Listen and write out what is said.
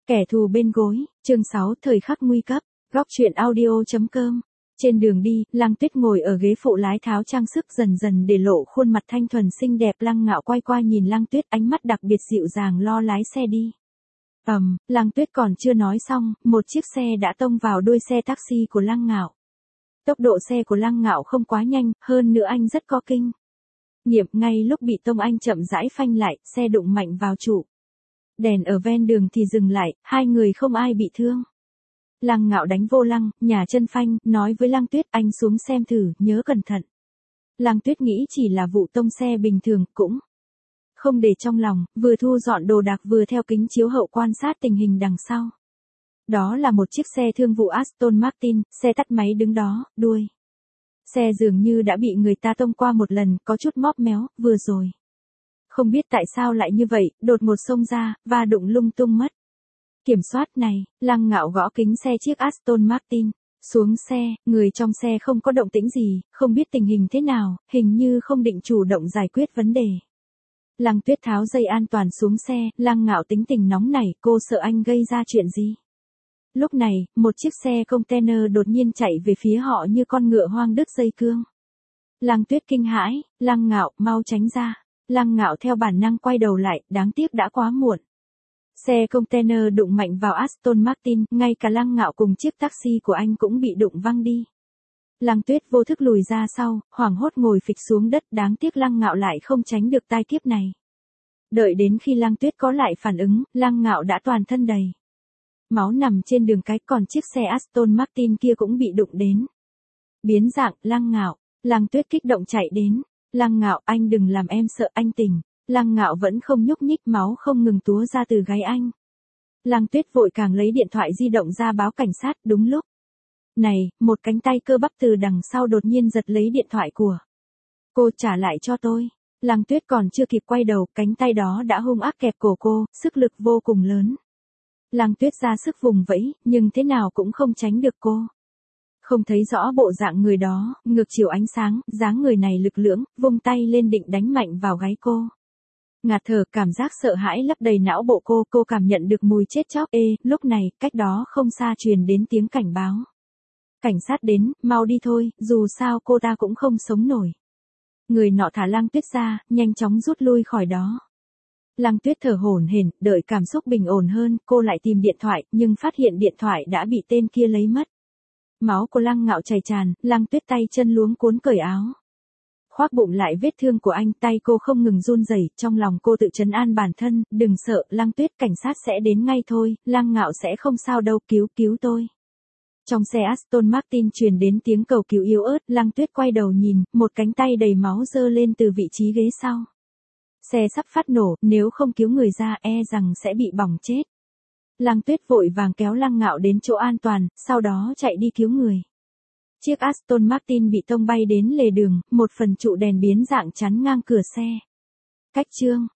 Kẻ thù bên gối, chương 6 thời khắc nguy cấp, góc truyện audio.com. Trên đường đi, Lăng Tuyết ngồi ở ghế phụ lái tháo trang sức dần dần để lộ khuôn mặt thanh thuần xinh đẹp. Lăng Ngạo quay qua nhìn Lăng Tuyết, ánh mắt đặc biệt dịu dàng lo lái xe đi. Lăng Tuyết còn chưa nói xong, một chiếc xe đã tông vào đuôi xe taxi của Lăng Ngạo. Tốc độ xe của Lăng Ngạo không quá nhanh, hơn nữa anh rất có kinh nghiệm, ngay lúc bị tông anh chậm rãi phanh lại, xe đụng mạnh vào trụ đèn ở ven đường thì dừng lại, hai người không ai bị thương. Lăng Ngạo đánh vô lăng, nhả chân phanh, nói với Lăng Tuyết, anh xuống xem thử, nhớ cẩn thận. Lăng Tuyết nghĩ chỉ là vụ tông xe bình thường, cũng không để trong lòng, vừa thu dọn đồ đạc vừa theo kính chiếu hậu quan sát tình hình đằng sau. Đó là một chiếc xe thương vụ Aston Martin, xe tắt máy đứng đó, đuôi xe dường như đã bị người ta tông qua một lần, có chút móp méo, vừa rồi không biết tại sao lại như vậy, đột ngột xông ra, và đụng lung tung mất kiểm soát này. Lăng Ngạo gõ kính xe chiếc Aston Martin, xuống xe, người trong xe không có động tĩnh gì, không biết tình hình thế nào, hình như không định chủ động giải quyết vấn đề. Lăng Tuyết tháo dây an toàn xuống xe, Lăng Ngạo tính tình nóng nảy, cô sợ anh gây ra chuyện gì. Lúc này, một chiếc xe container đột nhiên chạy về phía họ như con ngựa hoang đứt dây cương. Lăng Tuyết kinh hãi, Lăng Ngạo, mau tránh ra. Lăng Ngạo theo bản năng quay đầu lại, đáng tiếc đã quá muộn. Xe container đụng mạnh vào Aston Martin, ngay cả Lăng Ngạo cùng chiếc taxi của anh cũng bị đụng văng đi. Lăng Tuyết vô thức lùi ra sau, hoảng hốt ngồi phịch xuống đất, đáng tiếc Lăng Ngạo lại không tránh được tai kiếp này. Đợi đến khi Lăng Tuyết có lại phản ứng, Lăng Ngạo đã toàn thân đầy máu nằm trên đường cái, còn chiếc xe Aston Martin kia cũng bị đụng đến biến dạng. Lăng Ngạo, Lăng Tuyết kích động chạy đến. Lăng Ngạo, anh đừng làm em sợ, anh tỉnh. Lăng Ngạo vẫn không nhúc nhích, máu không ngừng túa ra từ gáy anh. Lăng Tuyết vội càng lấy điện thoại di động ra báo cảnh sát. Đúng lúc này, một cánh tay cơ bắp từ đằng sau đột nhiên giật lấy điện thoại của cô. Trả lại cho tôi. Lăng Tuyết còn chưa kịp quay đầu, cánh tay đó đã hung ác kẹp cổ cô, sức lực vô cùng lớn. Lăng Tuyết ra sức vùng vẫy, nhưng thế nào cũng không tránh được cô. Không thấy rõ bộ dạng người đó, ngược chiều ánh sáng, dáng người này lực lưỡng, vung tay lên định đánh mạnh vào gáy cô. Ngạt thở, cảm giác sợ hãi lấp đầy não bộ cô cảm nhận được mùi chết chóc. Lúc này, cách đó không xa truyền đến tiếng cảnh báo. Cảnh sát đến, mau đi thôi, dù sao cô ta cũng không sống nổi. Người nọ thả Lăng Tuyết ra, nhanh chóng rút lui khỏi đó. Lăng Tuyết thở hổn hển, đợi cảm xúc bình ổn hơn, cô lại tìm điện thoại, nhưng phát hiện điện thoại đã bị tên kia lấy mất. Máu của Lăng Ngạo chảy tràn, Lăng Tuyết tay chân luống cuống cởi áo, khoác bụng lại vết thương của anh, tay cô không ngừng run rẩy, trong lòng cô tự trấn an bản thân, đừng sợ, Lăng Tuyết, cảnh sát sẽ đến ngay thôi, Lăng Ngạo sẽ không sao đâu, cứu tôi. Trong xe Aston Martin truyền đến tiếng cầu cứu yếu ớt, Lăng Tuyết quay đầu nhìn, một cánh tay đầy máu giơ lên từ vị trí ghế sau. Xe sắp phát nổ, nếu không cứu người ra rằng sẽ bị bỏng chết. Lăng Tuyết vội vàng kéo Lăng Ngạo đến chỗ an toàn, sau đó chạy đi cứu người. Chiếc Aston Martin bị tông bay đến lề đường, một phần trụ đèn biến dạng chắn ngang cửa xe. Cách chương